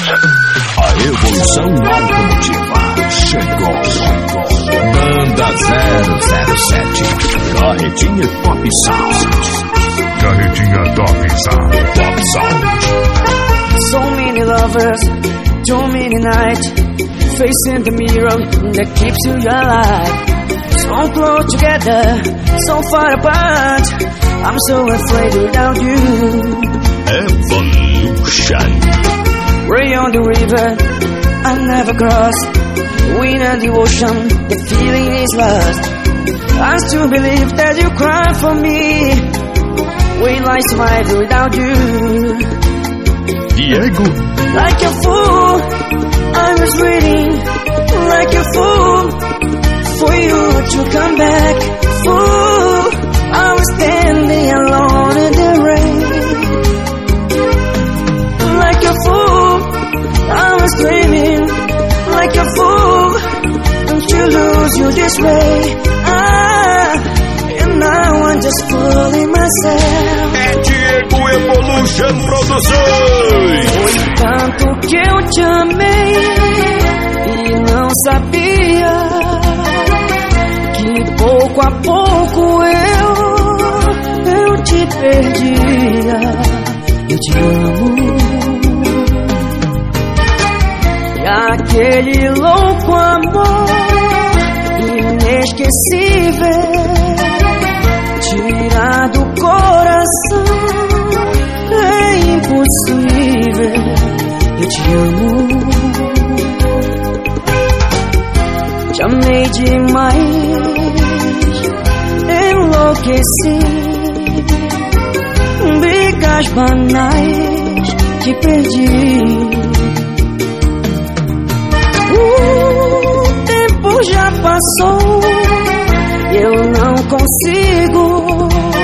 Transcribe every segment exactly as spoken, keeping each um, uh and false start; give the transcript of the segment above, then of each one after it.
A evolução automotiva chegou. Banda zero zero sete. Carretinha Top Sound. Carretinha Top Sound. Top Sound. So many lovers, too many nights, facing the mirror that keeps you alive. So close together, so far apart. I'm so afraid without you. Evolution. Way on the river, I never cross. Wind and the ocean, the feeling is lost. I still believe that you cry for me. Will I survive without you? Diego. Like a fool, I was waiting. Like a fool, for you to come back. Fool, I was standing alone in the rain. Like a fool, I was dreaming. Like a fool, don't you lose you this way. Ah, and now I'm just fooling myself. É Diego Evolution Produções. Foi tanto que eu te amei e não sabia que pouco a pouco eu, eu te perdia. Eu te amo. E aquele louco amor inesquecível tirar do coração é impossível. Eu te amo. Te amei demais, enlouqueci. Brigas banais, te perdi. O tempo já passou, eu não consigo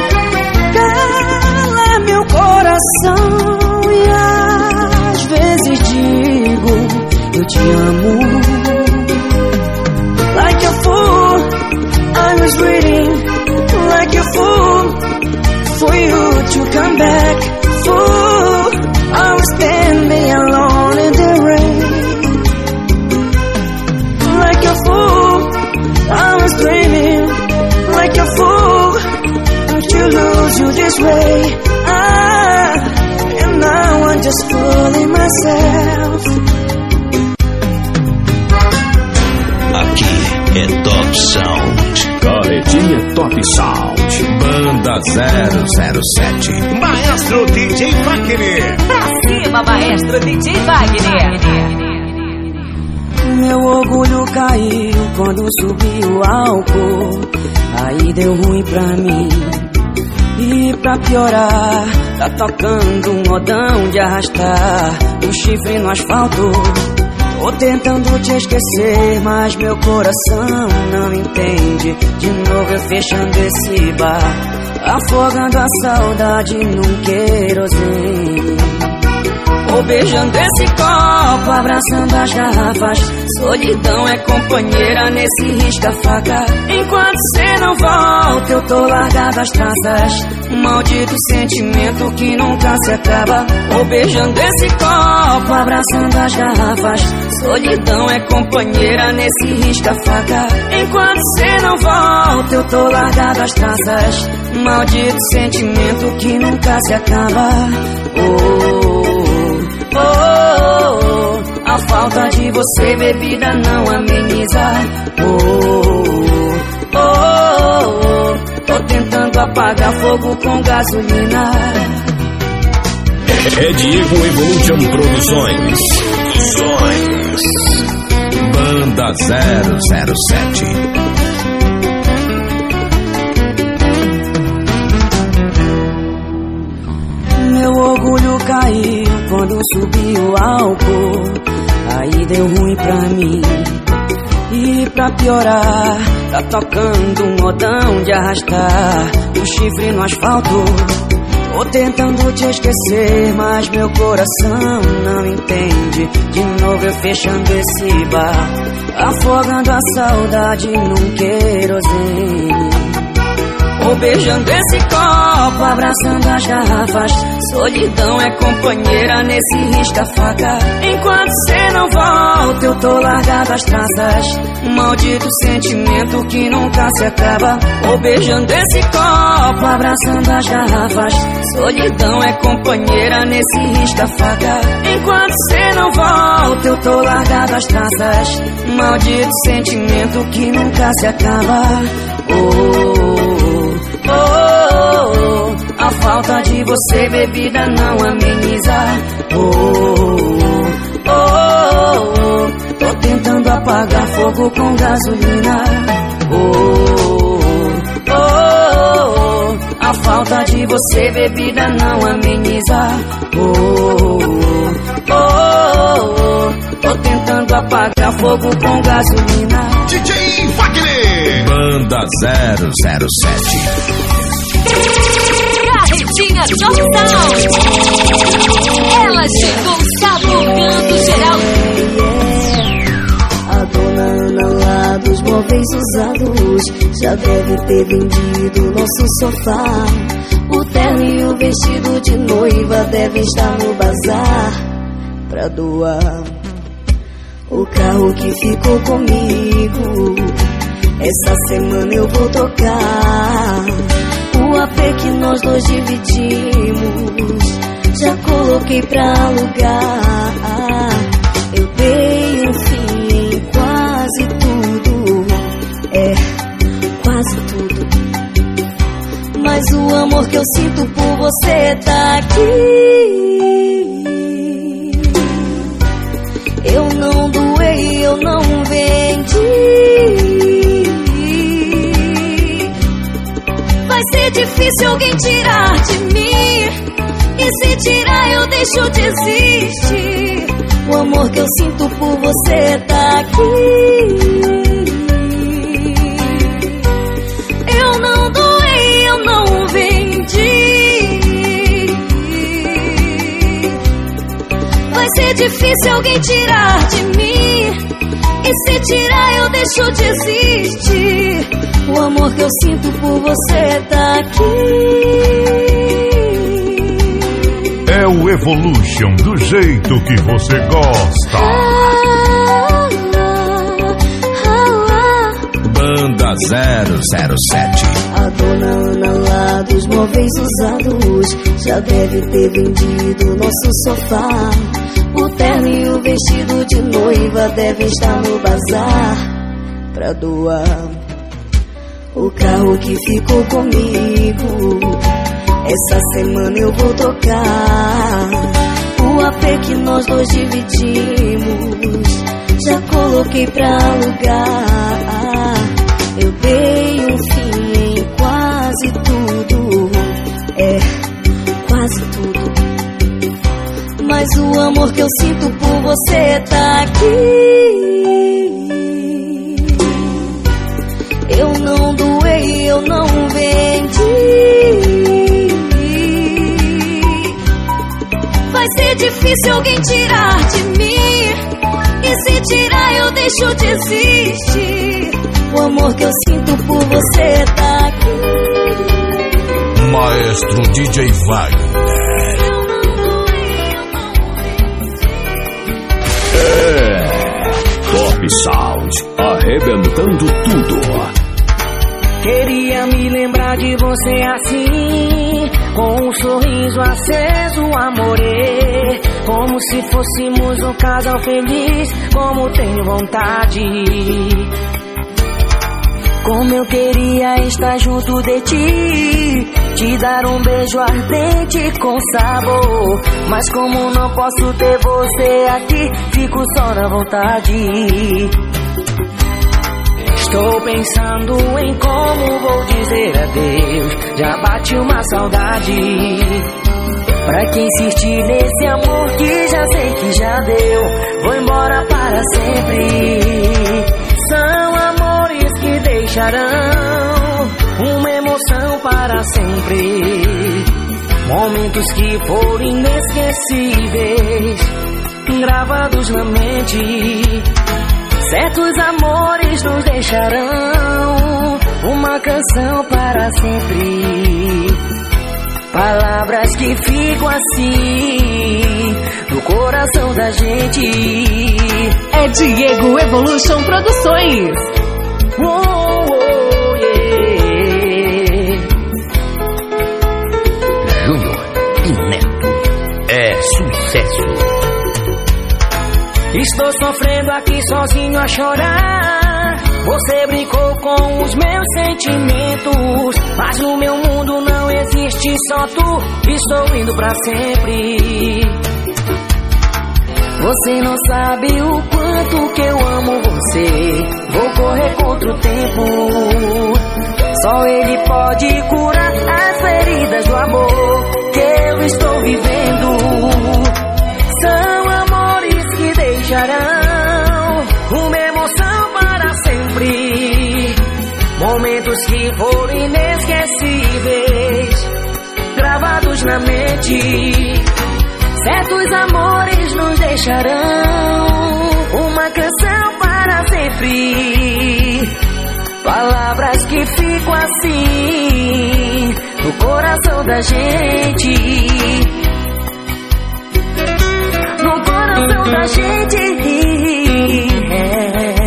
calar meu coração. E às vezes digo, eu te amo. Like a fool, I was waiting. Like a fool, for you to come back. Fool, I was standing alone in the rain. Like a fool, I was dreaming. Like a fool, don't you lose you this way. Ah, and now I'm just fooling myself. Aqui é Top Sound. Carretinha Top Sound. Banda zero zero sete. Maestro D J Wagner. Pra cima, Maestro D J Wagner. Meu orgulho caiu quando subiu o álcool. Aí deu ruim pra mim. E pra piorar, tá tocando um modão de arrastar um chifre no asfalto. Tô tentando te esquecer, mas meu coração não entende. De novo eu fechando esse bar, afogando a saudade num querosene. Ou beijando esse copo, abraçando as garrafas. Solidão é companheira nesse risca-faca. Enquanto cê não volta, eu tô largado as traças. Um maldito sentimento que nunca se acaba. Ou beijando esse copo, abraçando as garrafas. Solidão é companheira nesse risca-faca. Enquanto cê não volta, eu tô largado as traças. Um maldito sentimento que nunca se acaba. Oh, Oh, oh, oh, a falta de você, bebida, não ameniza. Oh, oh, oh, oh, tô tentando apagar fogo com gasolina. É Diego Evolution Produções. Produções. Banda zero zero sete. Meu orgulho caiu quando subiu o álcool. Aí deu ruim pra mim. E pra piorar, tá tocando um modão de arrastar um chifre no asfalto. Tô tentando te esquecer, mas meu coração não entende. De novo eu fechando esse bar, afogando a saudade num querosene. Ou beijando esse copo, abraçando as garrafas. Solidão é companheira nesse risca-faca. Enquanto não volta, eu tô largado as traças. Maldito sentimento que nunca se acaba. Vou beijando esse copo, abraçando as garrafas. Solidão é companheira nesse risca-faca. Enquanto cê não volta, eu tô largado as traças. Maldito sentimento que nunca se acaba. Oh, oh, oh, oh. A falta de você, bebida, não ameniza. Oh, oh, oh, oh. Tô tentando apagar fogo com gasolina. Oh, oh, oh, oh. A falta de você, bebida, não ameniza. Oh, oh, oh, oh. Tô tentando apagar fogo com gasolina. D J Wagner, Banda zero zero sete. Carretinha Total. Ela chegou sabugando geral. A dona Ana lá dos móveis usados já deve ter vendido nosso sofá. O terno e o vestido de noiva devem estar no bazar pra doar. O carro que ficou comigo, essa semana eu vou trocar. O A P que nós dois dividimos, já coloquei pra alugar. Eu dei um fim em quase tudo, é, quase tudo. Mas o amor que eu sinto por você tá aqui. Eu não doei, eu não vendi. Vai ser difícil alguém tirar de mim, e se tirar eu deixo de existir. O amor que eu sinto por você tá aqui. Eu não doei, eu não vendi. Vai ser difícil alguém tirar de mim, e se tirar eu deixo de existir. O amor que eu sinto por você tá aqui. É o Evolution do jeito que você gosta. Ah, ah, ah, ah. Banda zero zero sete. A dona Ana lá dos móveis usados já deve ter vendido nosso sofá. O terno e o vestido de noiva devem estar no bazar pra doar. O carro que ficou comigo, essa semana eu vou trocar. O A P que nós dois dividimos, já coloquei pra alugar. Eu dei um fim em quase tudo, é, quase tudo. Mas o amor que eu sinto por você tá aqui. Eu não doei, eu não vendi. Vai ser difícil alguém tirar de mim, e se tirar eu deixo de existir. O amor que eu sinto por você tá aqui. Maestro D J Wagner. É Top Sound, arrebentando tudo. Queria me lembrar de você assim, com um sorriso aceso, amore. Como se fôssemos um casal feliz, como tenho vontade. Como eu queria estar junto de ti, te dar um beijo ardente com sabor. Mas como não posso ter você aqui, fico só na vontade. Estou pensando em como vou dizer adeus, já bate uma saudade. Pra que insistir nesse amor que já sei que já deu, vou embora para sempre. São amores que deixarão uma emoção para sempre. Momentos que foram inesquecíveis, gravados na mente. Certos amores nos deixarão uma canção para sempre. Palavras que ficam assim no coração da gente. É Diego Evolution Produções. Oh, oh, yeah. Júnior e Neto é sucesso. Estou sofrendo aqui sozinho a chorar. Você brincou com os meus sentimentos, mas no meu mundo não existe só tu. Estou indo pra sempre. Você não sabe o quanto que eu amo você. Vou correr contra o tempo. Só ele pode curar as feridas do amor que eu estou vivendo. São amores que deixarão uma emoção para sempre. Momentos que foram inesquecíveis, gravados na mente. Certos amores nos deixarão uma canção para sempre. Palavras que ficam assim no coração da gente. No coração da gente, é.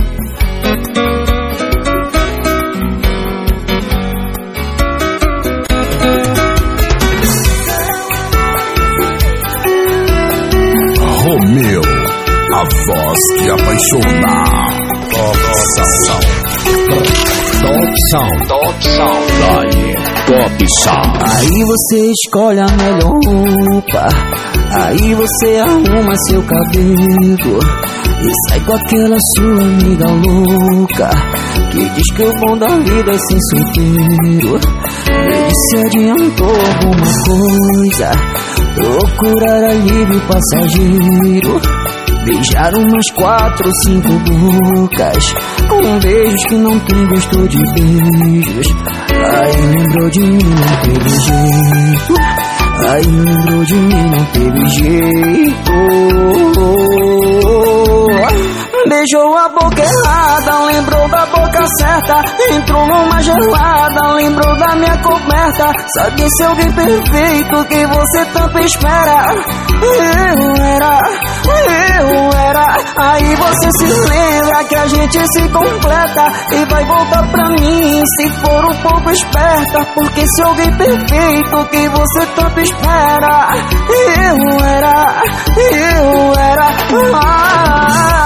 Romeu, a voz que apaixona. Top Sound. Top Sound. Top Sound. Dale, Top Sound. Aí você escolhe a melhor roupa, aí você arruma seu cabelo e sai com aquela sua amiga louca que diz que o bom da vida é ser solteiro. Ele se adiantou alguma coisa, procurar alívio passageiro. Beijar umas quatro ou cinco bocas com beijos que não tem gosto de beijos. Aí lembrou de mim, não teve jeito. Aí lembrou de mim, não teve jeito. Beijou a boca errada, lembrou da boca certa. Entrou numa gelada, lembrou da minha coberta. Sabe esse alguém perfeito que você tanto espera? Eu era, eu era. Aí você se lembra que a gente se completa e vai voltar pra mim se for um pouco esperta. Porque esse alguém perfeito que você tanto espera, eu era, eu era. Ah,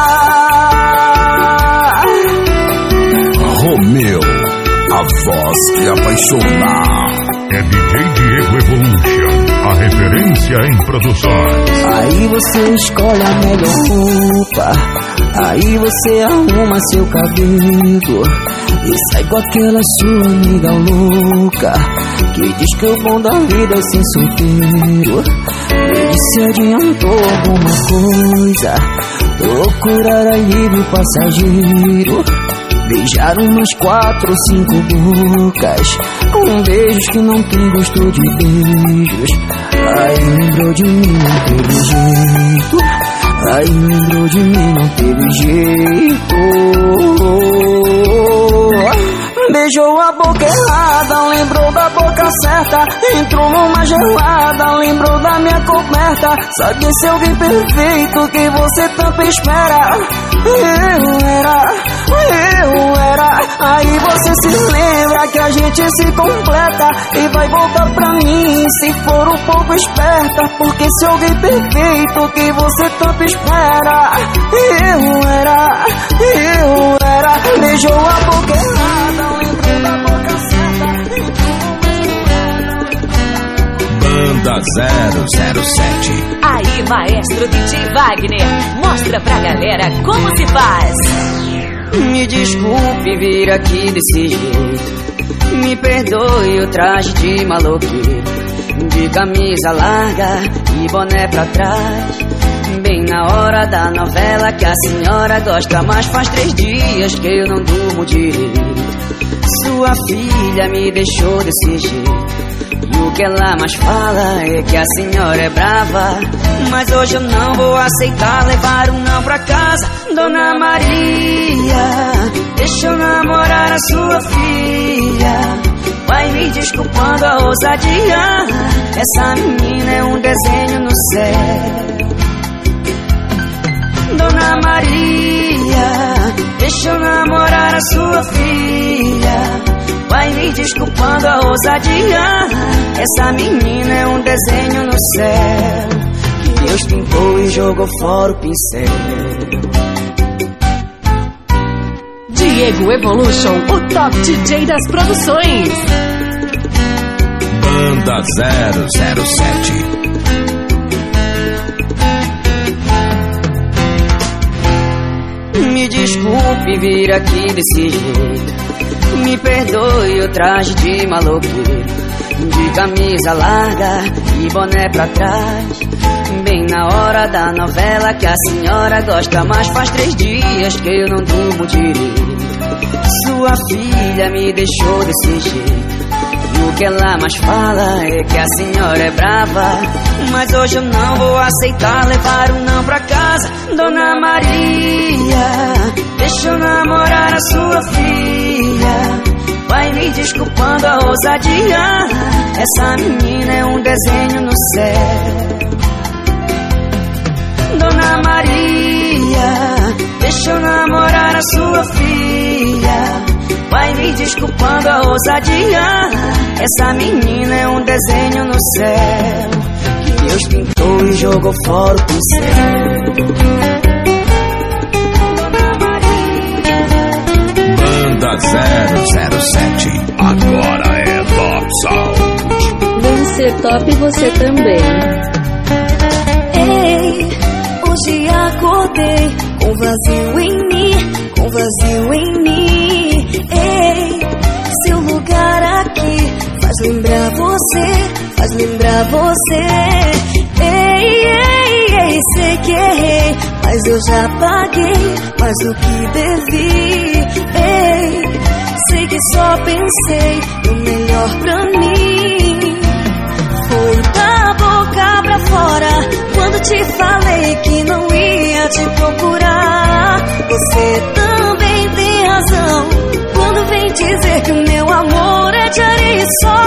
Romeu, a voz que apaixona. É D J Diego Evolution, a referência em produções. aí você escolhe a melhor roupa, aí você arruma seu cabelo e sai com aquela sua amiga louca que diz que o bom da vida é ser solteiro. Ele se adiantou alguma coisa, procurar alívio passageiro. Beijar umas quatro ou cinco bocas com beijos que não tem gosto de beijos. Aí lembrou de mim, não teve jeito. Aí lembrou de mim, não teve jeito. Beijou a boca errada, lembrou da boca certa. Entrou numa gelada, lembrou da minha coberta. Sabe esse alguém perfeito que você tanto espera? Eu era, eu era. Aí você se lembra que a gente se completa e vai voltar pra mim se for um pouco esperta. Porque esse alguém perfeito que você tanto espera, eu era, eu era. Beijou a boca errada, lembrou da boca certa. Banda zero zero sete. Aí, maestro D J Wagner, mostra pra galera como se faz. Me desculpe vir aqui desse jeito, me perdoe o traje de maloqueiro, de camisa larga e boné pra trás, bem na hora da novela que a senhora gosta. Mas faz três dias que eu não durmo direito. Sua filha me deixou desse jeito, e o que ela mais fala é que a senhora é brava. Mas hoje eu não vou aceitar levar um não pra casa. Dona Maria, deixa eu namorar a sua filha. vai me desculpando a ousadia. Essa menina é um desenho no céu. Dona Maria, deixa eu namorar a sua filha, vai me desculpando a ousadia. Essa menina é um desenho no céu, que Deus pintou e jogou fora o pincel. Diego Evolution, o top D J das produções. Banda zero zero sete. Me desculpe vir aqui desse jeito, me perdoe o traje de maloqueiro, de camisa larga e boné pra trás, bem na hora da novela que a senhora gosta mais. Faz três dias que eu não durmo direito. Sua filha me deixou desse jeito, e o que ela mais fala é que a senhora é brava. Mas hoje eu não vou aceitar levar um não pra casa. Dona Maria, deixa eu namorar a sua filha, vai me desculpando a ousadia. Essa menina é um desenho no céu. Dona Maria, deixa eu namorar a sua filha, vai me desculpando a ousadia. Essa menina é um desenho no céu, que Deus pintou e jogou fora o pincel. Banda zero zero sete, agora é Top Sound. Vem ser top você também. Ei, hoje acordei com vazio em mim, com vazio em mim. Ei, seu lugar aqui faz lembrar você, faz lembrar você. Ei, ei, ei, sei que errei, mas eu já paguei mais do que devi. Ei, sei que só pensei no melhor pra mim. Foi da boca pra fora quando te falei que não ia te procurar. Você também tem razão quando vem dizer que o meu amor é de areia e sol.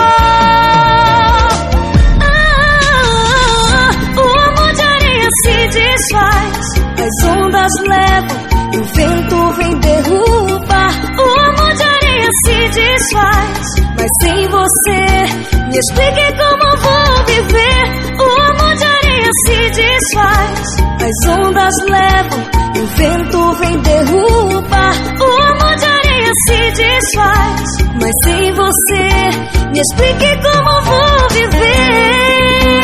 Ah, o amor de areia se desfaz, as ondas levam e o vento vem derrubar. O amor de areia se desfaz, mas sem você me explique como vou viver. O amor de areia se desfaz, as ondas levam e o vento vem derrubar. O amor de areia se desfaz, mas sem você me explique como vou viver.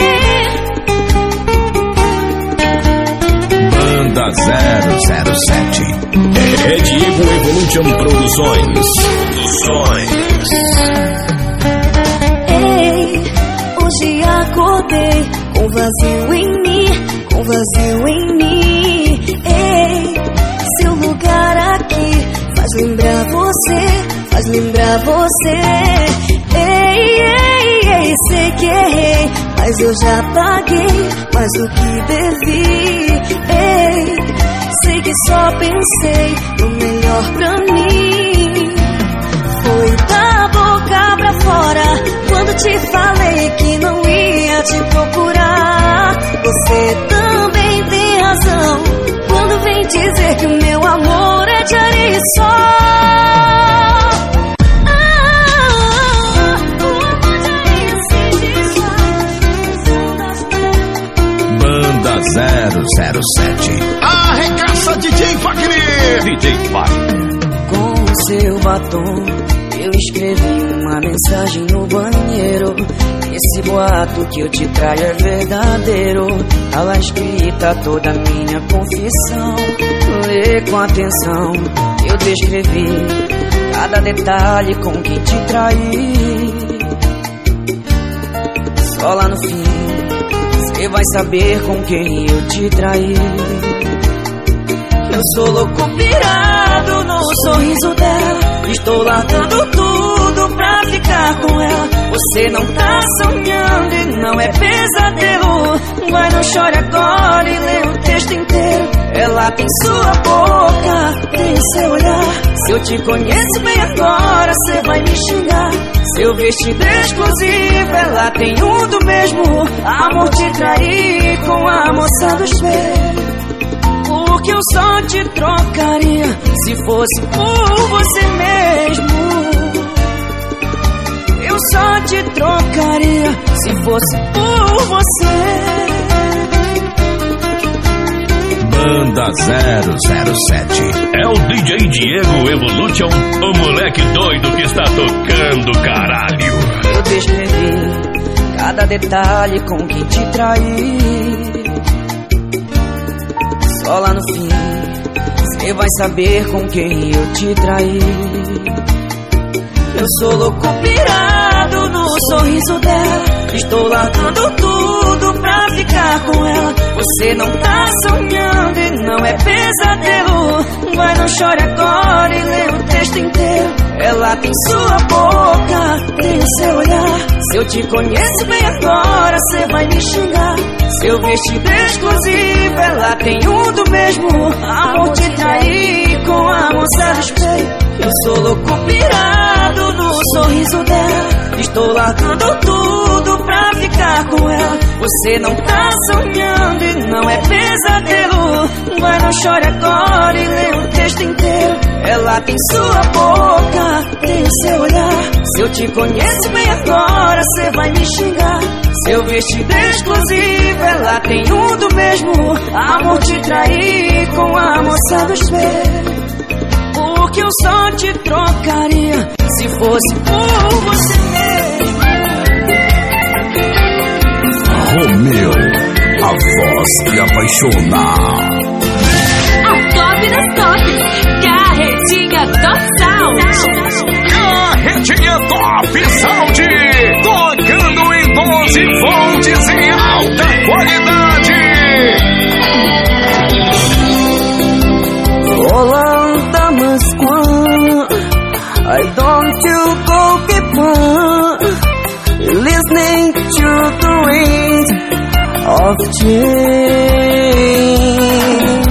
Banda zero zero sete. É Diego Evolution Produções. Produções. Ei, hoje acordei com vazio em mim, com vazio em mim. Ei, seu lugar aqui faz lembrar você, faz lembrar você. Ei, ei, ei, sei que errei, mas eu já paguei mais do que devi. Ei, sei que só pensei no melhor pra mim. Foi da boca pra fora quando te falei que não ia te procurar. Você também tem razão quando vem dizer que o meu amor é de areia e sol. Ah, o amor de areia se desfaz. Banda zero zero sete. Arregaça D J Wagner. D J Wagner. Com o seu batom eu escrevi uma mensagem no banheiro. Esse boato que eu te traio é verdadeiro. Tá lá escrita toda a minha confissão. Lê com atenção, eu descrevi cada detalhe com que te traí. Só lá no fim cê vai saber com quem eu te traí. Eu sou louco pirado no sorriso dela, estou largando tudo pra ficar com ela. Você não tá sonhando e não é pesadelo. Vai, não chore agora e lê o texto inteiro. Ela ela tem sua boca, tem seu olhar. Se eu te conheço bem agora, cê vai me xingar. Seu vestido exclusivo, ela tem um do mesmo. Amor, te trair com a moça do espelho. Porque eu só te trocaria se fosse por você mesmo. Eu só te trocaria se fosse por você. Banda zero zero sete. É o D J Diego Evolution, o moleque doido que está tocando caralho. Eu descrevi cada detalhe com que te traí. Só lá no fim cê vai saber com quem eu te traí. Eu sou louco pirado no sorriso dela. Estou largando tudo pra ficar com ela. Você não tá sonhando e não é pesadelo. Vai, não chore agora e lê o texto inteiro. Ela tem sua boca, tem o seu olhar. Se eu te conheço bem agora, cê vai me xingar. Seu vestido exclusivo, ela tem um do mesmo. Amor, te trair com a moça do espelho. Eu sou louco pirado no sorriso dela. Estou largando tudo pra ficar com ela. Você não tá sonhando e não é pesadelo. Vai, não chore agora e lê o texto inteiro. Ela tem sua boca, tem o seu olhar. Se eu te conheço bem agora, cê vai me xingar. Seu vestido exclusivo, ela tem um do mesmo. Amor, te trair com a moça do espelho. Porque eu só te trocaria se fosse por você mesmo. Romeu, a voz que apaixona. A top das tops, Carretinha Top Sound. Carretinha Top Sound, tocando em doze volts em alta qualidade. Olanda Moskva, I don't you go keep on listening to the wind of change.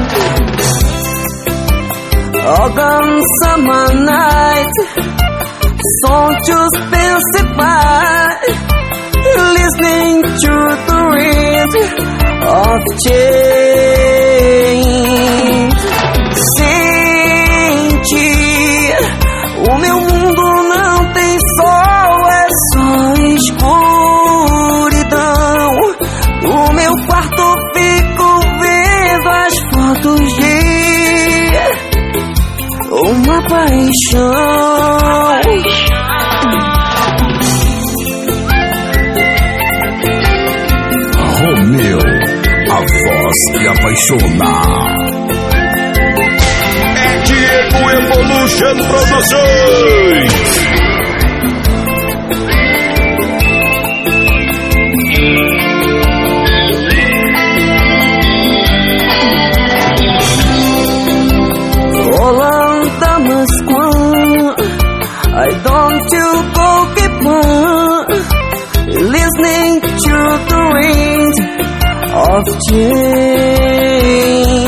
Autumn summer night, don't you spend by listening to the wind of change. Sente, o meu mundo não tem sol, é só escuridão. No meu quarto fico vendo as fotos de uma paixão. Romeu, a voz que apaixona. É Diego Evolution Produções. Olanda Moskva, I don't you go keep on listening to the wind of change.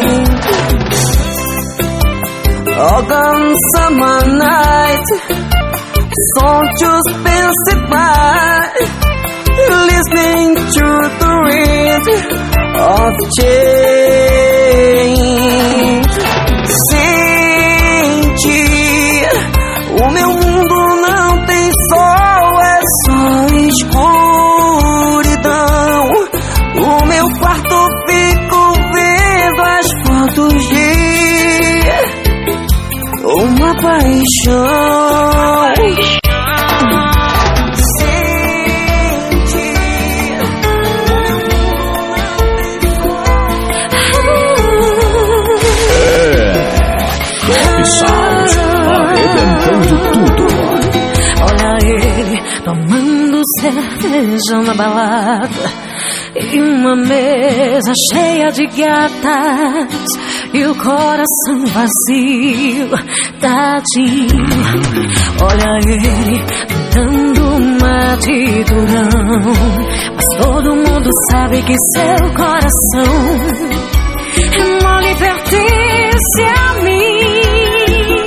Autumn summer night, don't you spend by listening to the wind of change. Sente, o meu mundo não tem sol, é só escuridão. No meu quarto fico vendo as fotos de uma paixão. Sound, arrebentando tudo. Olha ele tomando cerveja na balada e uma mesa cheia de gatas e o coração vazio, tadinho. Olha ele dando uma de durão, mas todo mundo sabe que seu coração é mole pertence a mim.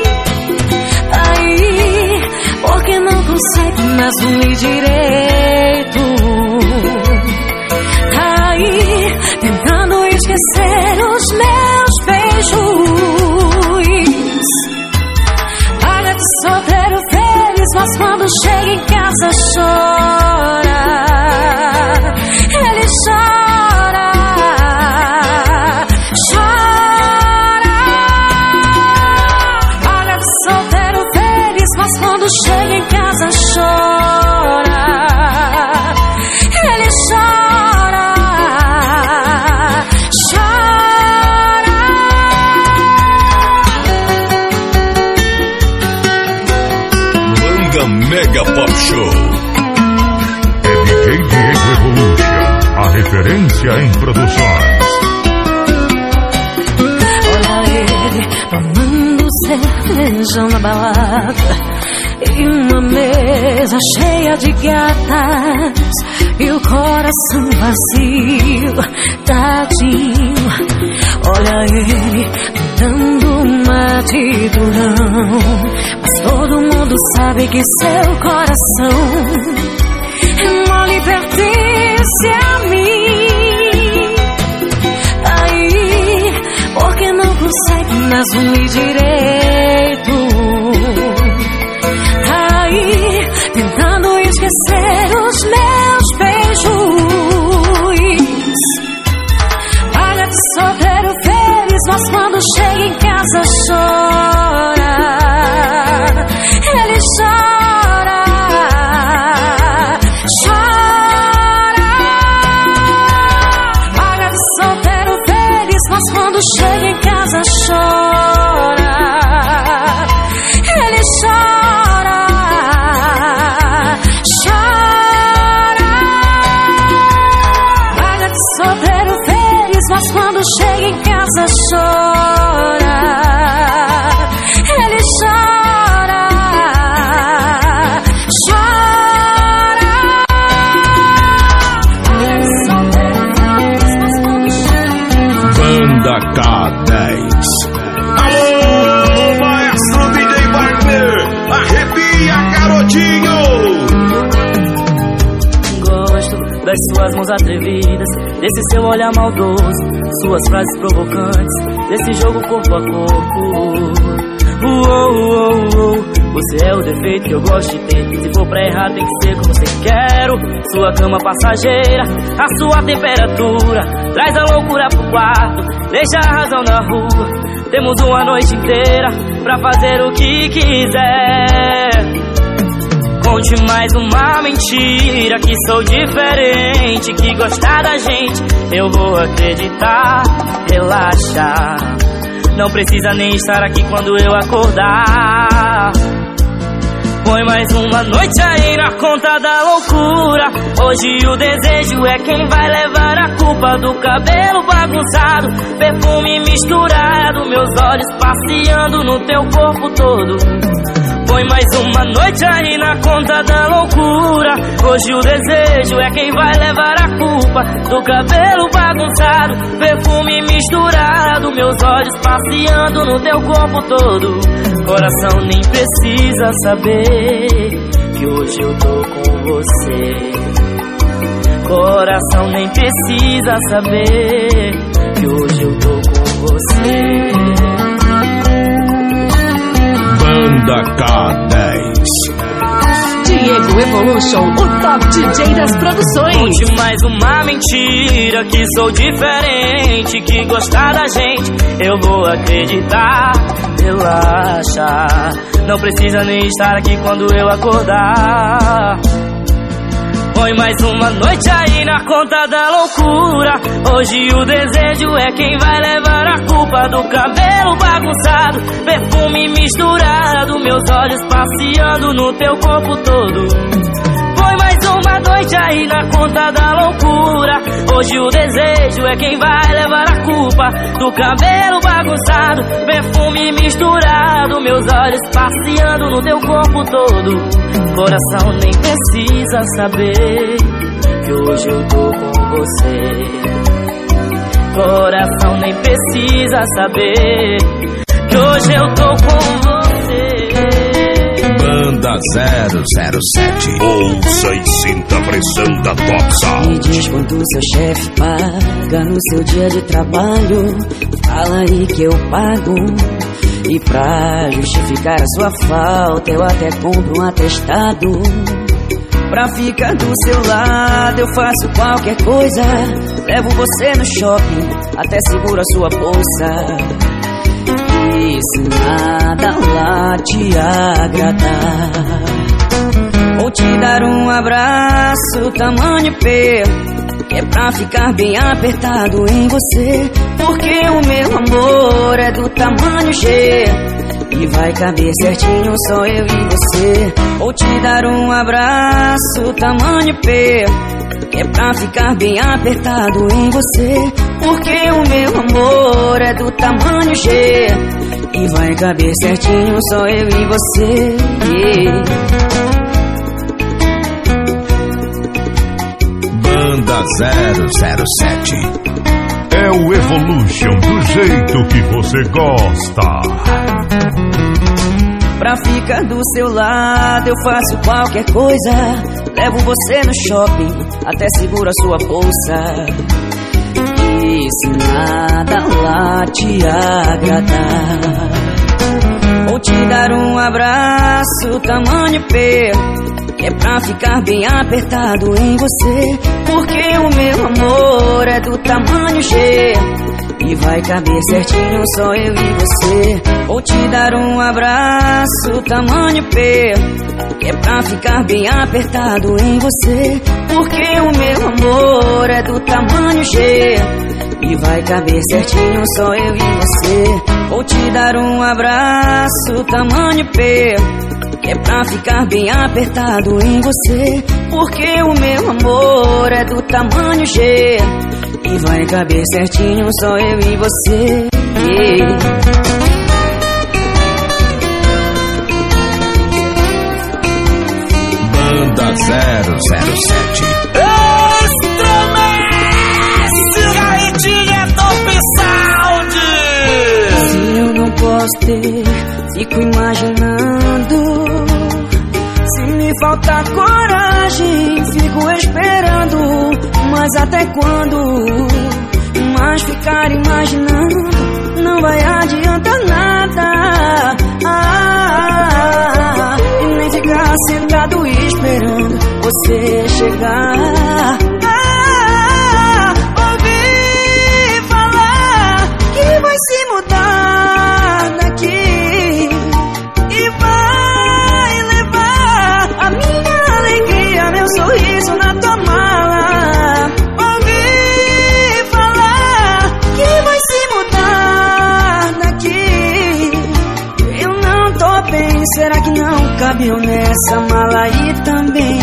Aí, porque não consegue mais dormir direito. Tá aí, tentando esquecer os meus beijos. Paga de solteiro feliz, mas quando chega em casa chora. Ele chora, chora. Paga de solteiro feliz, mas quando chega em casa chora. Ele chora, chora. Banda Mega Pop Show. É D J Diego Evolution, a referência em produções. Olha ele tomando cerveja na balada e uma mesa cheia de gatas e o coração vazio, tadinho. Olha ele dando mate durão, mas todo mundo sabe que seu coração é mole e pertence a mim. Aí, porque não consegue mais dormir direito. Tá aí, tentando esquecer os meus beijos. Paga de solteiro feliz, mas quando chega em casa chora. Ele chora, chora. Paga de solteiro feliz, mas quando chega em casa chora. Ele chora, chora. Paga de solteiro feliz, mas quando chega em casa chora. Ele chora, chora. Paga de solteiro feliz, mas quando chega. Banda K dez. Alô, maestro D J Wagner, arrepia, garotinho! Gosto das suas mãos atrevidas, desse seu olhar maldoso, suas frases provocantes, desse jogo corpo a corpo. Uou, uou, uou. Você é o defeito que eu gosto de ter. Se for pra errar tem que ser como você quero. Sua cama passageira, a sua temperatura traz a loucura pro quarto, deixa a razão na rua. Temos uma noite inteira pra fazer o que quiser. Conte mais uma mentira, que sou diferente, que gostar da gente eu vou acreditar. Relaxa, não precisa nem estar aqui quando eu acordar. Põe mais uma noite aí na conta da loucura. Hoje o desejo é quem vai levar a culpa do cabelo bagunçado, perfume misturado, meus olhos passeando no teu corpo todo. Põe mais uma noite aí na conta da loucura. Hoje o desejo é quem vai levar a culpa do cabelo bagunçado, perfume misturado, meus olhos passeando no teu corpo todo. Coração nem precisa saber que hoje eu tô com você. Coração nem precisa saber que hoje eu tô com você. Banda K dez. Diego Evolution, o top D J das produções. Conte mais uma mentira, que sou diferente, que gostar da gente eu vou acreditar. Relaxa, não precisa nem estar aqui quando eu acordar. Põe mais uma noite aí na conta da loucura. Hoje o desejo é quem vai levar a culpa do cabelo bagunçado, perfume misturado, meus olhos passeando no teu corpo todo. Põe mais uma noite aí na conta da loucura. Hoje o desejo é quem vai levar a culpa do cabelo bagunçado, perfume misturado, meus olhos passeando no teu corpo todo. Coração nem precisa saber que hoje eu tô com você. Coração nem precisa saber que hoje eu tô com você. Banda zero zero sete. Ouça e sinta a pressão da Top Sound. Me diz quanto seu chefe paga no seu dia de trabalho. Fala aí que eu pago. E pra justificar a sua falta eu até compro um atestado. Pra ficar do seu lado eu faço qualquer coisa. Levo você no shopping, até seguro a sua bolsa. E se nada lá te agradar, vou te dar um abraço tamanho P, que é pra ficar bem apertado em você. Porque o meu amor é do tamanho G e vai caber certinho só eu e você. Vou te dar um abraço tamanho P, que é pra ficar bem apertado em você. Porque o meu amor é do tamanho G e vai caber certinho só eu e você. Banda zero zero sete. É o Evolution do jeito que você gosta. Pra ficar do seu lado eu faço qualquer coisa. Levo você no shopping, até seguro a sua bolsa. E se nada lá te agradar, vou te dar um abraço tamanho P, que é pra ficar bem apertado em você. Porque o meu amor é do tamanho G e vai caber certinho só eu e você. Vou te dar um abraço tamanho P, que é pra ficar bem apertado em você. Porque o meu amor é do tamanho G e vai caber certinho só eu e você. Vou te dar um abraço tamanho P, que é pra ficar bem apertado em você. Porque o meu amor é do tamanho G e vai caber certinho só eu e você. Banda zero zero sete. Se eu não posso ter, fico imaginando. Se me faltar coragem, fico esperando. Mas até quando? Mas ficar imaginando não vai adiantar nada. Ah, e nem ficar sentado esperando você chegar. Ah, ouvi falar que vai se mudar daqui e vai levar a minha alegria, meu sorriso na tua mala. Ouvi falar que vai se mudar daqui. Eu não tô bem, será que não cabe nessa mala aí também?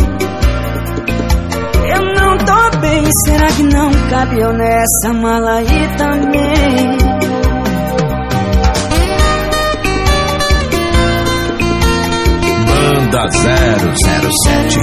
Eu não tô bem, será que não cabe nessa mala aí também? Banda zero zero sete.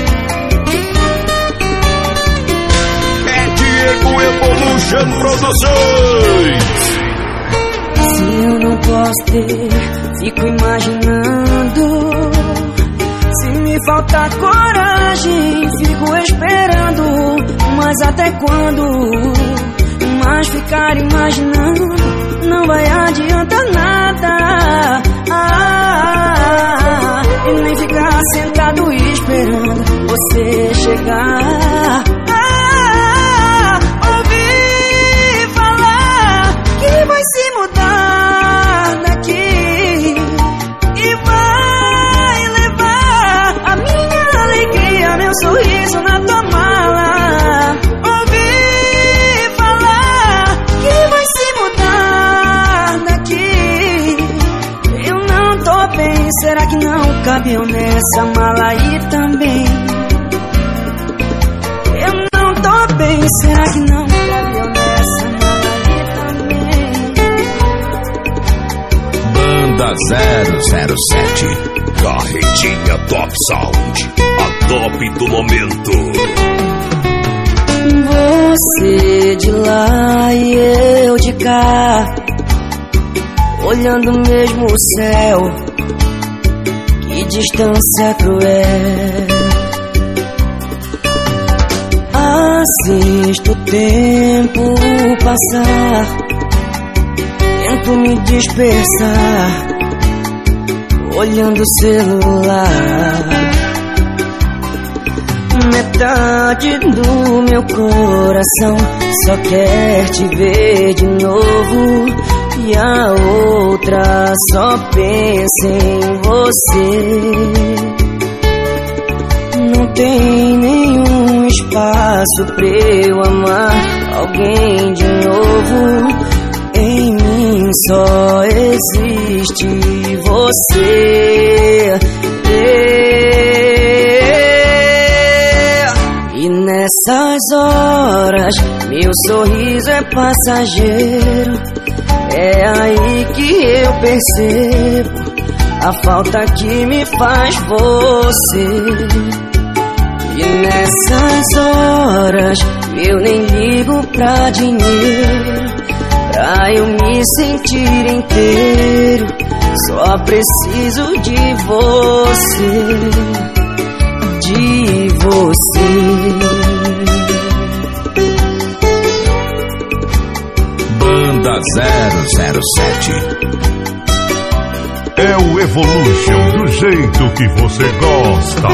É Diego Evolution Produções. Se eu não posso ter, fico imaginando. Se me faltar coragem, fico esperando. Mas até quando? Mas ficar imaginando não vai adiantar nada. Ah, e nem ficar sentado esperando você chegar. Ah, ouvi falar que vai se mudar daqui e vai levar a minha alegria, meu sorriso na tua mala. Ouvi falar que vai se mudar daqui. Eu não tô bem, será que não cabe nessa mala aí também? Eu não tô bem, será que não cabe nessa mala aí também? Banda zero zero sete. Carretinha Top Sound, a top do momento. Você de lá e eu de cá, olhando mesmo o céu. Que distância cruel. Assisto o tempo passar, tento me dispersar, olhando o celular. Metade do meu coração só quer te ver de novo, e a outra só pensa em você. Não tem nenhum espaço pra eu amar alguém de novo. Em mim só existe você. E nessas horas meu sorriso é passageiro. É aí que eu percebo a falta que me faz você. E nessas horas eu nem ligo pra dinheiro, pra eu me sentir inteiro. Só preciso de você, de você. Banda zero zero sete. É o Evolution do jeito que você gosta.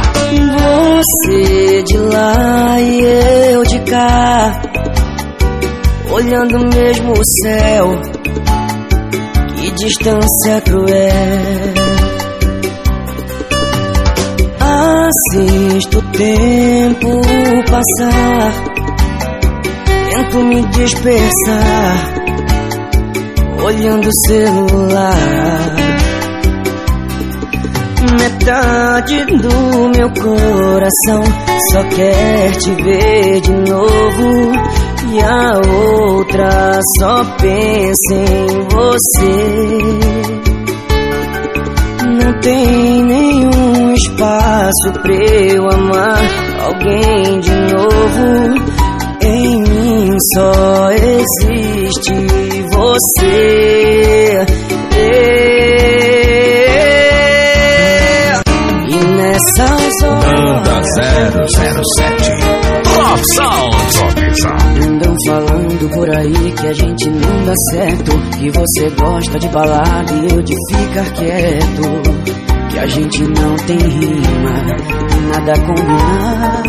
Você de lá e eu de cá, olhando mesmo o céu. Que distância cruel. Assisto o tempo passar, tento me dispersar, olhando o celular. Metade do meu coração só quer te ver de novo, e a outra só pensa em você. Não tem nenhum espaço pra eu amar alguém de novo. Em mim só existe você. E nessas horas Banda zero zero sete. Top Sound. andam falando por aí que a gente não dá certo, que você gosta de balada e eu de ficar quieto, que a gente não tem rima, nada a combinar.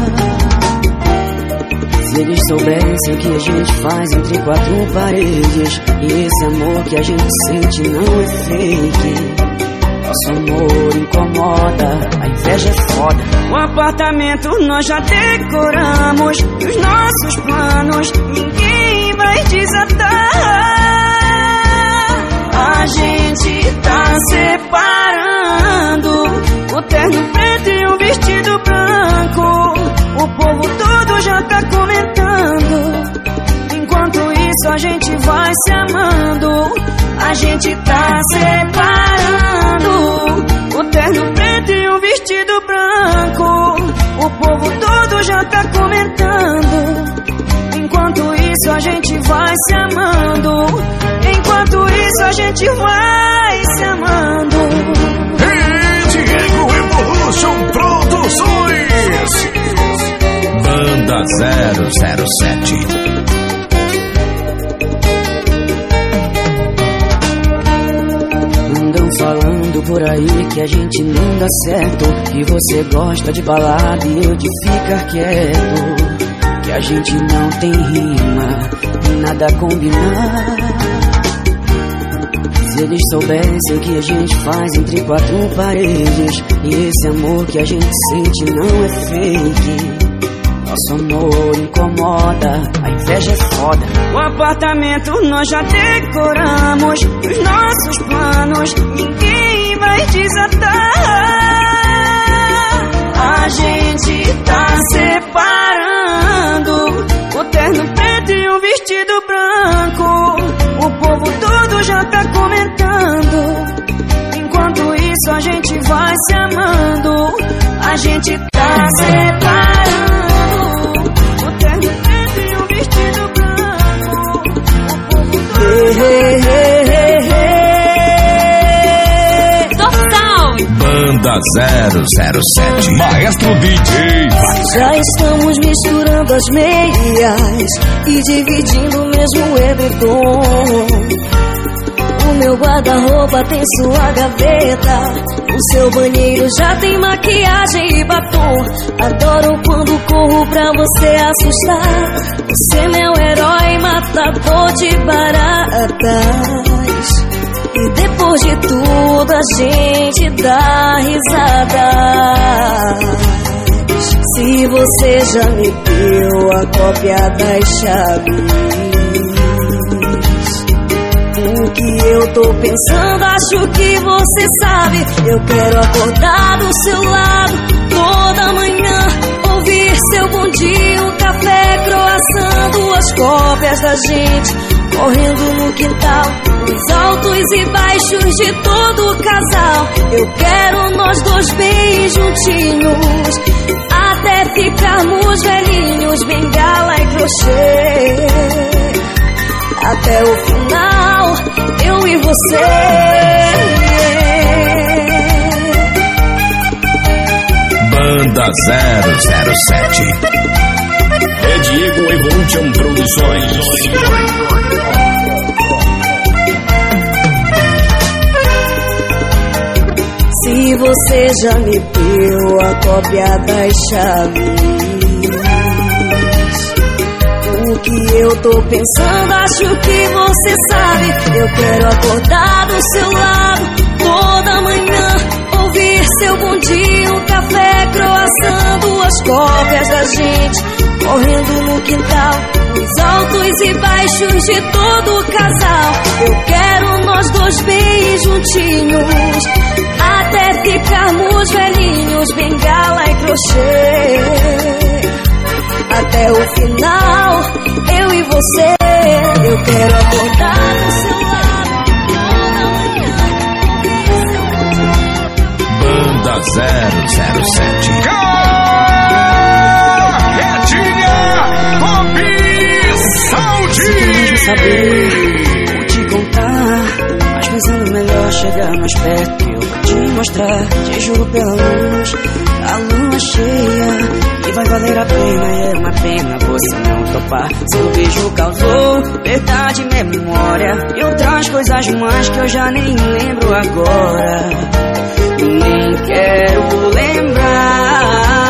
Se eles soubessem o que a gente faz entre quatro paredes, e esse amor que a gente sente não é fake. Nosso amor incomoda, a inveja é foda. O apartamento nós já decoramos, e os nossos planos ninguém vai desatar. A gente tá separando o terno preto e o vestido branco. O povo todo já tá comentando. Enquanto isso a gente vai se amando. A gente tá separando o terno preto e o vestido branco. O povo todo já tá comentando. Enquanto isso a gente vai se amando. Enquanto isso a gente vai se amando. E Diego Evolution Produções. Banda zero zero sete. Falando por aí que a gente não dá certo, que você gosta de balada e eu de ficar quieto, que a gente não tem rima, nada a combinar. Se eles soubessem o que a gente faz entre quatro paredes, e esse amor que a gente sente não é fake. Nosso amor incomoda, a inveja é foda. O apartamento nós já decoramos, os nossos planos ninguém vai desatar. A gente tá separando o terno preto e o vestido branco. O povo todo já tá comentando. Enquanto isso a gente vai se amando. A gente tá separando o terno preto. zero zero sete. Maestro D J Wagner. Já estamos misturando as meias e dividindo o mesmo edredom. O meu guarda-roupa tem sua gaveta, o seu banheiro já tem maquiagem e batom. Adoro quando corro pra você assustar. Você é meu herói, matador de baratas. E depois de tudo a gente dá risada. Se você já me deu a cópia das chaves, o que eu tô pensando, acho que você sabe. Eu quero acordar do seu lado toda manhã, ouvir seu bom dia, um café, croissant, duas cópias da gente correndo no quintal, os altos e baixos de todo o casal. Eu quero nós dois bem juntinhos, até ficarmos velhinhos, bengala e crochê. Até o final, eu e você. Banda zero zero sete. É Diego Evolution Produções. Se você já me deu a cópia das chaves, o que eu tô pensando, acho que você sabe. Eu quero acordar do seu lado toda manhã, ouvir seu bom dia, um café, croissant, duas cópias da gente correndo no quintal, os altos e baixos de todo o casal. Eu quero nós dois bem juntinhos, até ficarmos velhinhos, bengala e crochê. Até o final, eu e você. Eu quero acordar do seu lado toda manhã. Banda zero zero sete. Carretinha Pop Saúde. Saber, vou te contar, mas pensando melhor chegar mais perto que eu vou te mostrar. Te juro pela luz, a lua cheia, e vai valer a pena, e é uma pena você não topar. Seu beijo causou perda de memória e outras coisas mais que eu já nem lembro agora, nem quero lembrar.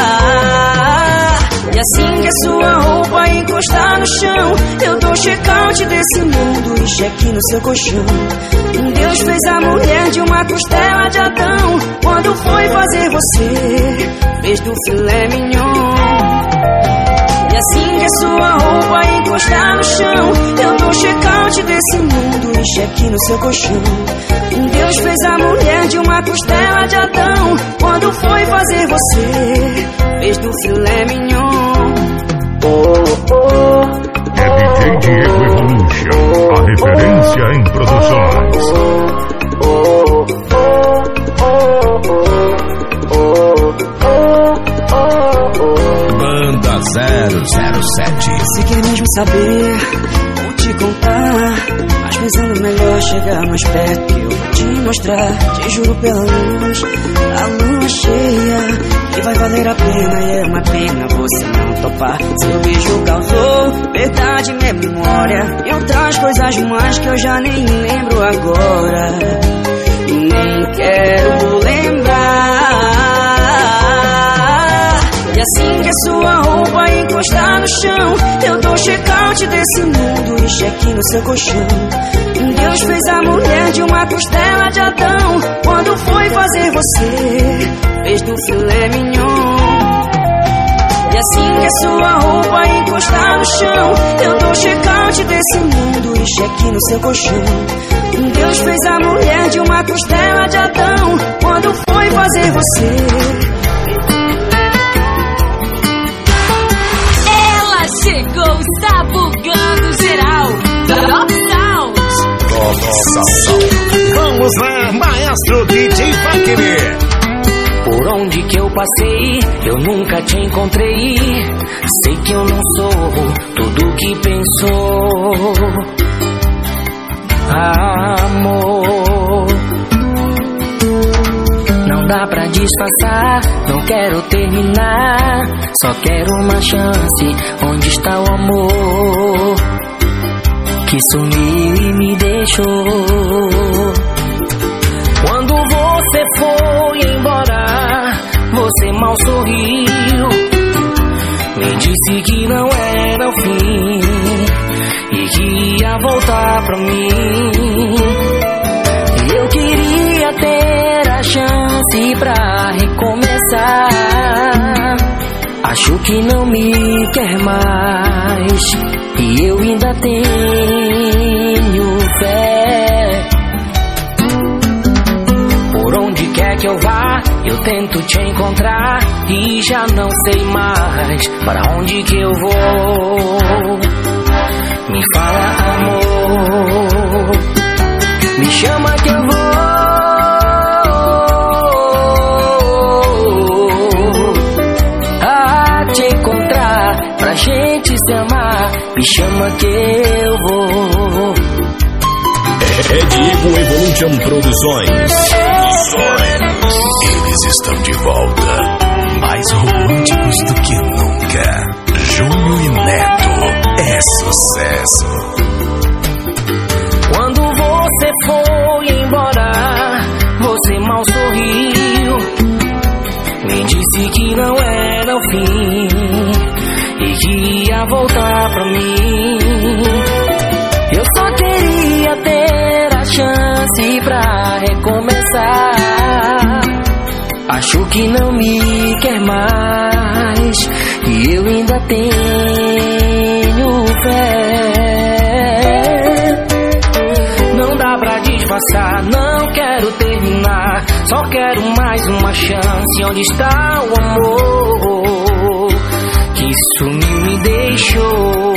E assim que a sua roupa encostar no chão, eu dou check-out desse mundo e check no seu colchão. Deus fez a mulher de uma costela de Adão, quando foi fazer você, fez do filé mignon. E assim que a sua roupa encostar no chão, eu dou check-out desse mundo e check no seu colchão. Deus fez a mulher de uma costela de Adão, quando foi fazer você, fez do filé mignon. Oh, oh. É D J Diego Evolution, a referência em produções. Banda zero zero sete. Se quer mesmo saber, vou te contar, mas pensando melhor chegar mais perto que eu vou te mostrar. Te juro pela luz, a lua cheia, e vai valer a pena, e é uma pena você não topar. Seu beijo causou perda de memória e outras coisas mais que eu já nem lembro agora, nem quero lembrar. E assim que a sua roupa encostar no chão, eu dou check-out desse mundo e check no seu colchão. Deus fez a mulher de uma costela de Adão, quando foi fazer você, fez do filé mignon. E assim que a sua roupa encostar no chão, eu dou check-out desse mundo e check no seu colchão. Deus fez a mulher de uma costela de Adão, quando foi fazer você. Chegou, está bugando geral. Top Sound. Top Sound. Vamos lá, maestro D J Wagner. Por onde que eu passei, eu nunca te encontrei. Sei que eu não sou tudo que pensou. Amor, não dá pra disfarçar, não quero terminar, só quero uma chance. Onde está o amor que sumiu e me deixou? Quando você foi embora, você mal sorriu, me disse que não era o fim e que ia voltar pra mim. Eu queria ter a chance pra recomeçar. Acho que não me quer mais e eu ainda tenho fé. Por onde quer que eu vá, eu tento te encontrar e já não sei mais para onde que eu vou. Me fala, amor, me chama que eu vou a te encontrar pra gente se amar. Me chama que eu vou. É Diego Evolution Produções. Eles estão de volta, mais românticos do que nunca. Júnior e Neto é sucesso. Quando você foi embora, você mal sorriu, me disse que não era o fim e que ia voltar pra mim. Eu só queria ter a chance pra recomeçar. Acho que não me quer mais e eu ainda tenho fé. Não dá pra disfarçar, não quero terminar, só quero mais uma chance. Onde está o amor que sumiu, me deixou?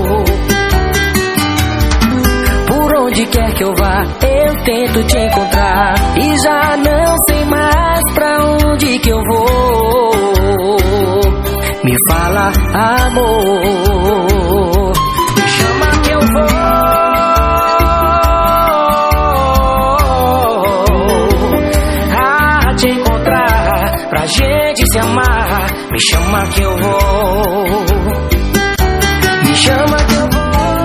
Onde quer que eu vá, eu tento te encontrar e já não sei mais pra onde que eu vou. Me fala, amor, me chama que eu vou a te encontrar pra gente se amar. Me chama que eu vou, me chama que eu vou.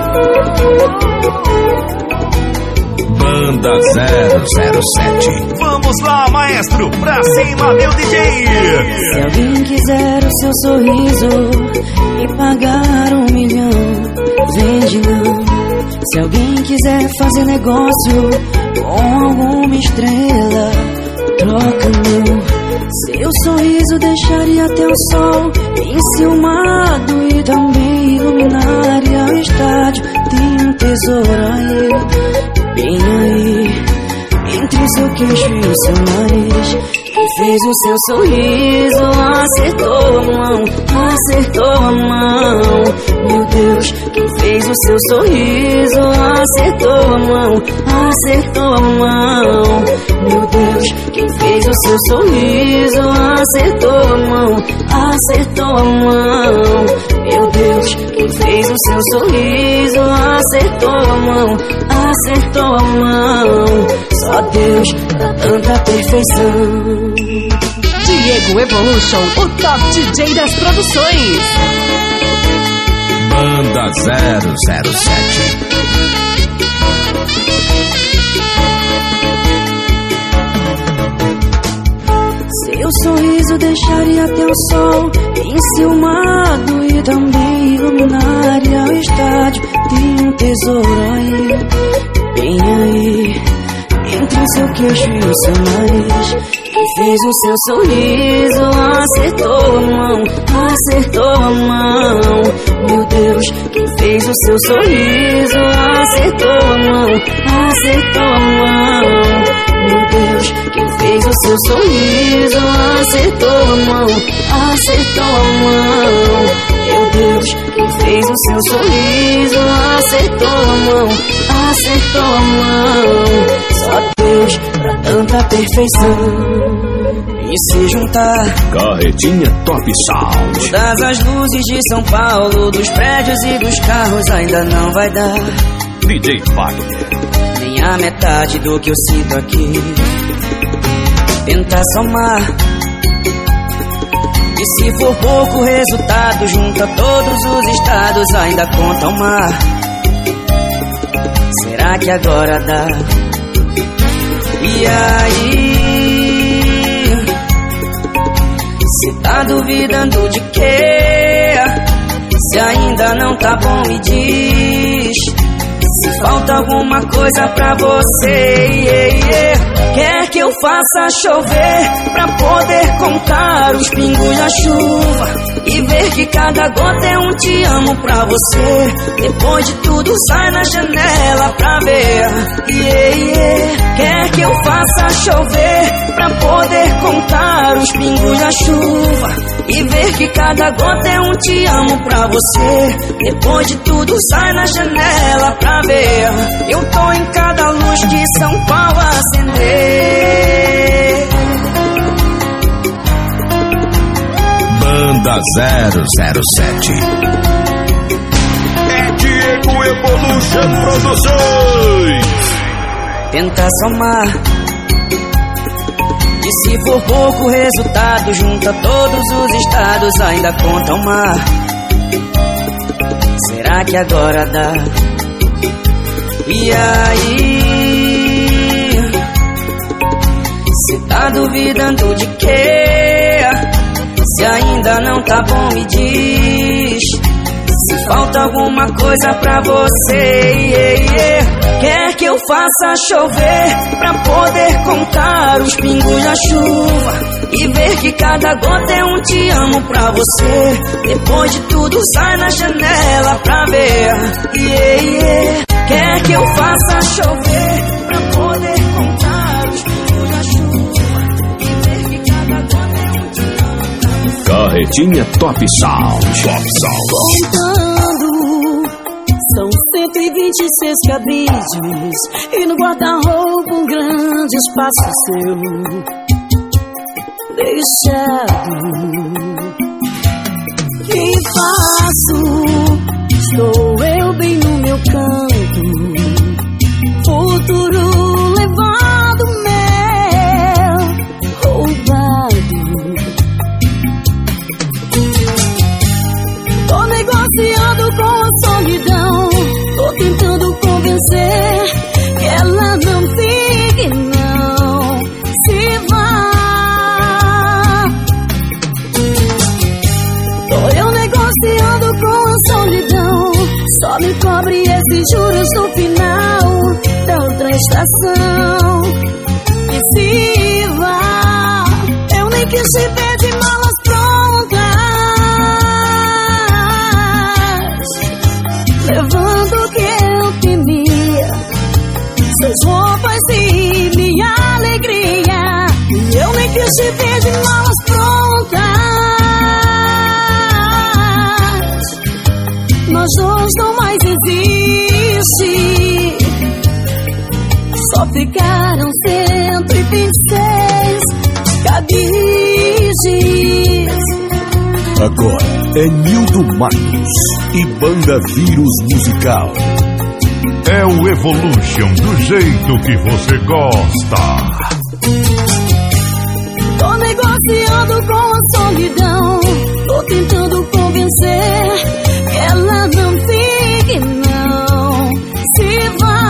Banda zero zero sete. Vamos lá, maestro, pra cima, meu D J. Se alguém quiser o seu sorriso e pagar um milhão, vende não. Se alguém quiser fazer negócio com alguma estrela, troca não. Seu sorriso deixaria teu sol enciumado e também iluminaria o estádio. Tem um tesouro aí, bem aí, entre o seu queixo e o seu nariz. Quem fez o seu sorriso acertou a mão, acertou a mão. Meu Deus, quem fez o seu sorriso acertou a mão, acertou a mão. Meu Deus, quem fez o seu sorriso acertou a mão, acertou a mão. Meu Deus, quem fez o seu sorriso acertou a mão, acertou a mão. Só Deus pra tanta perfeição. Diego Evolution, o top D J das produções. Banda zero zero sete. Seu sorriso deixaria teu sol enciumado e também iluminaria o estádio. Tem um tesouro aí, bem aí, entre o seu queixo e o seu nariz. Quem fez o seu sorriso acertou a mão, acertou a mão. Meu Deus, quem fez o seu sorriso acertou a mão, acertou a mão. Meu Deus, quem fez o seu sorriso acertou a mão, acertou a mão. Meu Deus, quem fez o seu sorriso acertou a mão, acertou a mão. Só Deus pra tanta perfeição. E se juntar Carretinha Top Sound, todas as luzes de São Paulo, dos prédios e dos carros, ainda não vai dar D J Wagner. nem a metade do que eu sinto aqui. Tenta somar. E se for pouco resultado, junta todos os estados, ainda conta o mar. Será que agora dá? E aí? Se tá duvidando de quê? Se ainda não tá bom, me diz. Se falta alguma coisa pra você, yeah, yeah. Quer que eu faça chover pra poder contar os pingos da chuva e ver que cada gota é um te amo pra você. Depois de tudo sai na janela pra ver, yeah, yeah. Quer que eu faça chover pra poder contar os pingos da chuva e ver que cada gota é um te amo pra você. Depois de tudo sai na janela pra ver. Eu tô em cada luz que São Paulo acender. Banda zero zero sete. É Diego Evolution Produções. Tenta somar. E se for pouco resultado, junta todos os estados, ainda conta o mar. Será que agora dá? E aí? Se tá duvidando de quê? Se ainda não tá bom, me diz. Se falta alguma coisa pra você, yeah, yeah. Quer que eu faça chover pra poder contar os pingos da chuva e ver que cada gota é um te amo pra você. Depois de tudo sai na janela pra ver, yeah, yeah. Quer que eu faça chover pra poder contar os pingos da chuva e ver que cada gota é um te amo pra você. Carretinha Top Sound. Top Sound. Contando, são cento e vinte e seis cabides e no guarda-roupa um grande espaço seu deixado. Que faço? Estou eu bem no meu canto, futuro levado meu, roubado. Tô negociando com a solidão, tô tentando convencer que ela não fique, não se vá. Tô eu negociando com a solidão, só me cobre esses juros no final da outra estação. E se vá, eu nem quis te ver de malas prontas, levando o que eu temia, suas roupas e minha alegria. E eu nem quis te ver de malas prontas, nós dois não mais existe. Só ficaram cento e vinte e seis cabides. Agora é Nildo Matos e Banda Vírus Musical. É o Evolution do jeito que você gosta. Tô negociando com a solidão, tô tentando convencer que ela não fique, não se vá.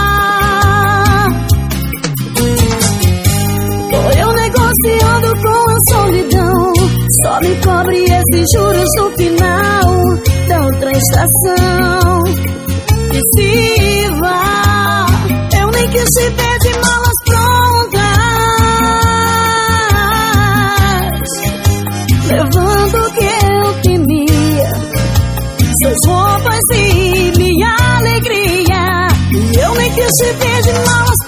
Tô eu negociando com a solidão, só me cobre esses juros no final da outra estação. E se vá, eu nem quis te ver de malas prontas, levando o que eu temia, suas roupas e minha alegria. E eu nem quis te ver de malas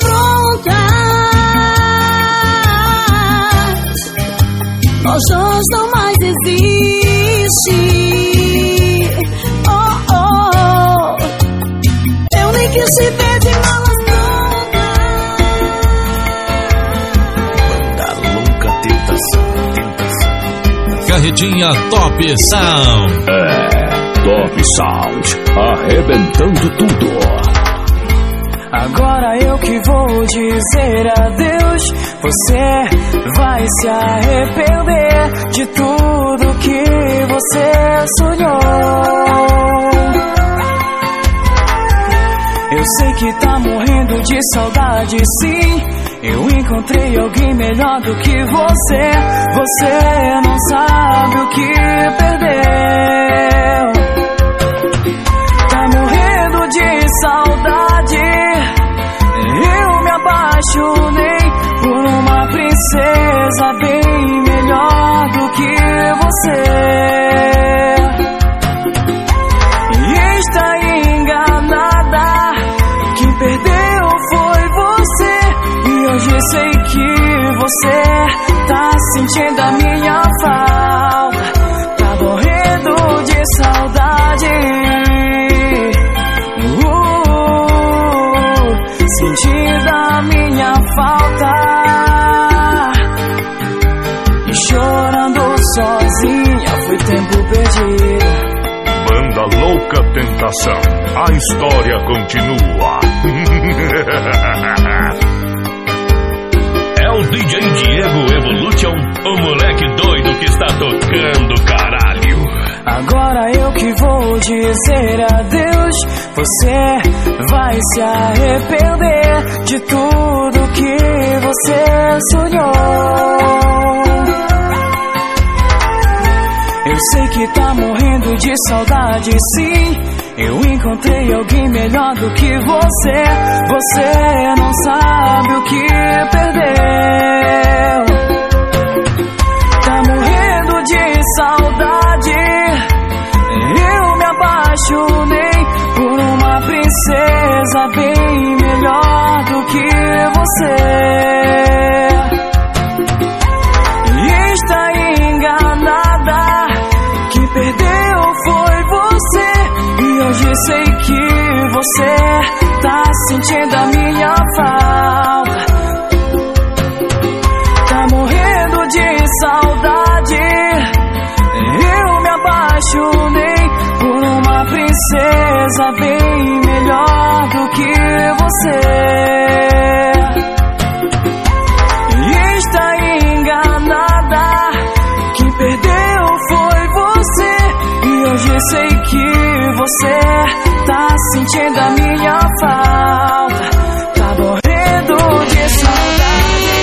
prontas, nós dois não mais existe. Oh, oh, eu nem quis te ver de malas Banda Louca Tentação. Tentação. Carretinha Top Sound. É, Top Sound, arrebentando tudo. A Agora eu que vou dizer adeus, você vai se arrepender de tudo que você sonhou. Eu sei que tá morrendo de saudade, sim. Eu encontrei alguém melhor do que você. Você não sabe o que perdeu. Tá morrendo de saudade. Eu me apaixonei por uma princesa bem melhor do que você. E está enganada. Quem perdeu foi você. E hoje sei que você tá sentindo a minha falta. Tá morrendo de saudade. uh, Sentindo a minha falta. E chorando sozinha, foi tempo perdido. Banda Louca Tentação, a história continua. É o D J Diego Evolution, o moleque doido que está tocando, caralho. Agora eu que vou dizer adeus, você vai se arrepender de tudo que você sonhou. Eu sei que tá morrendo de saudade, sim. Eu encontrei alguém melhor do que você. Você não sabe o que perdeu. Tá morrendo de saudade. Eu me apaixonei por uma princesa bem melhor do que você. E está enganada. Quem perdeu foi você. E hoje sei que você tá sentindo a minha falta. Tá morrendo de saudade. Eu me apaixonei por uma princesa bem melhor do que você. E está enganada. Quem perdeu foi você. E hoje sei que você tá sentindo a minha falta. Tá morrendo de saudade.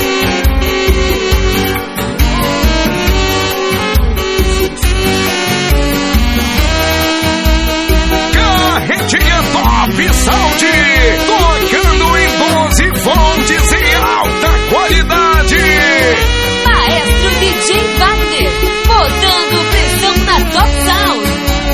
Carretinha Top Sound, tocando em doze fontes em alta qualidade. Maestro D J Wagner, botando pressão na Top Sound.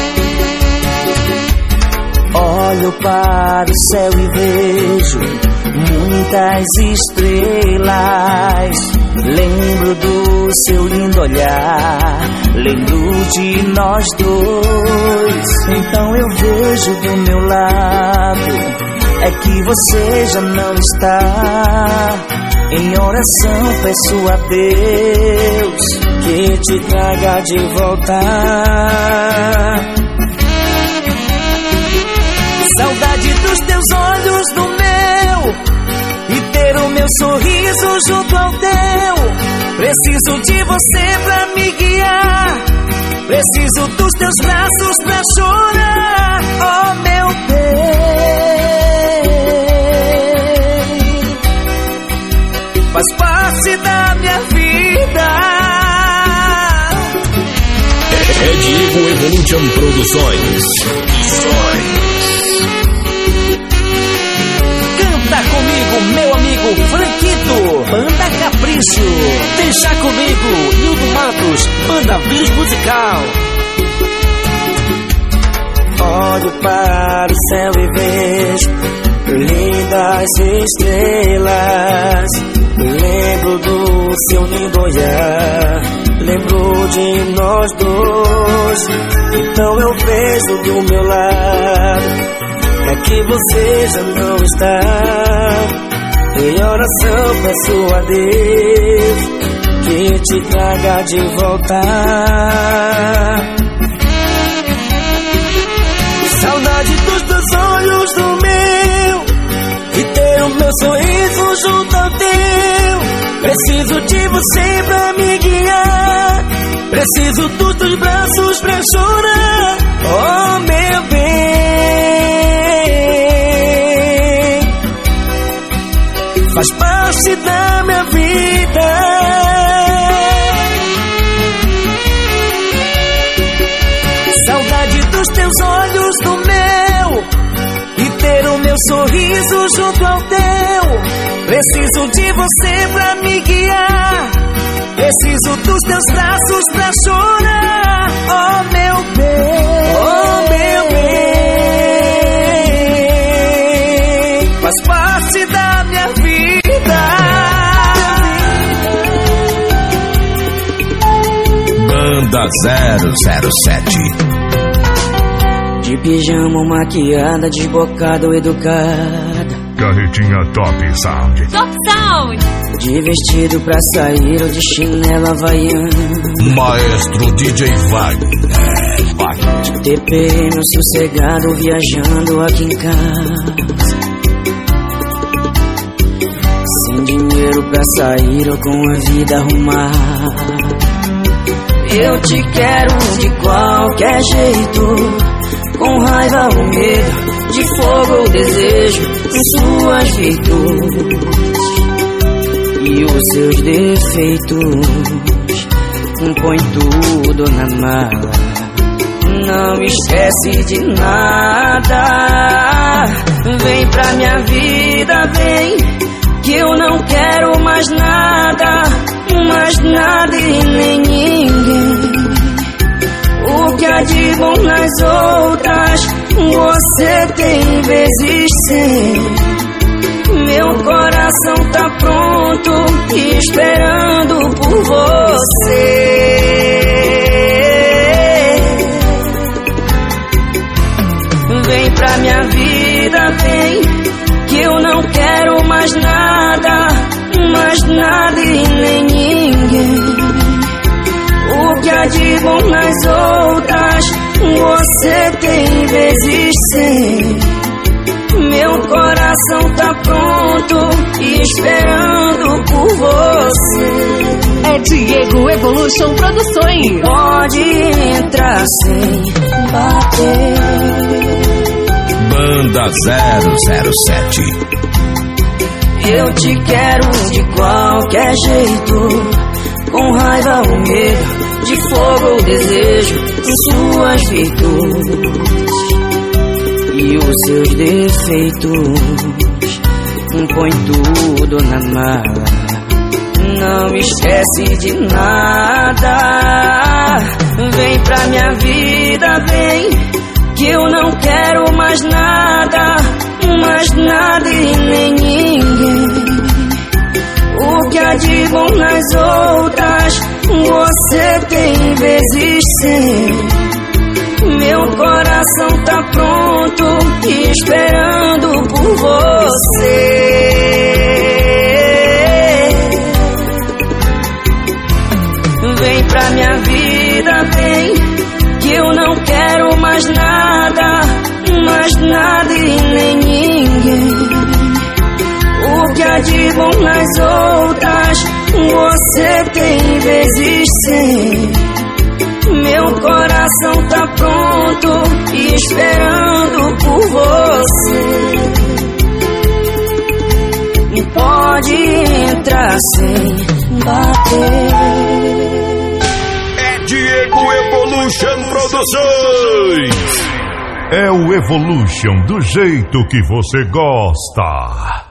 Olho para o céu e vejo muitas estrelas. Lembro do seu lindo olhar, lembro de nós dois. Então eu vejo do meu lado, é que você já não está. Em oração peço a Deus que te traga de volta. Saudade dos teus olhos no meu, e ter o meu sorriso junto ao teu. Preciso de você pra me guiar, preciso dos teus braços pra chorar. Oh meu bem, faz parte da minha vida. É Diego Evolution Produções. Canta comigo, meu amigo Franquito, Banda Capricho. Deixa comigo, Nildo Matos, Banda Vírus Musical. Olho para o céu e vejo lindas estrelas. Lembro do seu lindo olhar, lembro de nós dois. Então eu vejo do meu lado, é que você já não está. Em oração peço a Deus que te traga de volta. Saudade dos teus olhos no meu, e ter meu sorriso junto ao teu. Preciso de você pra me guiar. Preciso dos teus braços pra chorar. Oh, meu bem, faz parte da minha vida. Saudade dos teus olhos no meu, e ter o meu sorriso junto ao teu. Preciso de você pra me guiar. Preciso dos teus braços pra chorar. Oh, meu bem, oh, meu bem, faz parte da minha vida. Banda zero zero sete. De pijama, maquiada, desbocada ou educada. Carretinha Top Sound. Top Sound. De vestido pra sair ou de chinela havaiana. Maestro D J Wagner. De T P M sossegado, viajando aqui em casa. Sem dinheiro pra sair ou com a vida arrumada. Eu te quero de qualquer jeito, com raiva ou medo, de fogo ou desejo, em suas virtudes e os seus defeitos. Põe tudo na mala, não esquece de nada. Vem pra minha vida, vem, que eu não quero mais nada, mais nada e nem ninguém. O que há de bom nas outras, você tem vezes sem. Meu coração tá pronto, esperando por você. Vem pra minha vida, vem, que eu não quero mais nada, mais nada e nem ninguém. O que há de bom nas outras, você tem vezes sem. Meu coração tá pronto, esperando por você. É Diego Evolution Produções. Pode entrar sem bater. Banda zero zero sete. Eu te quero de qualquer jeito, com raiva ou medo, de fogo ou desejo, em suas virtudes e os seus defeitos. Põe tudo na mala, não esquece de nada. Vem pra minha vida, vem, que eu não quero mais nada, mais nada e nem ninguém. O que há de bom nas outras, você tem vezes sem. Meu coração tá pronto, esperando por você. Vem pra minha vida, vem, que eu não quero mais nada, mais nada e nem ninguém. O que há de bom nas outras, você tem vezes sem. Meu coração tá pronto, esperando por você. Pode entrar sem bater. É Diego Evolution Produções. É o Evolution do jeito que você gosta.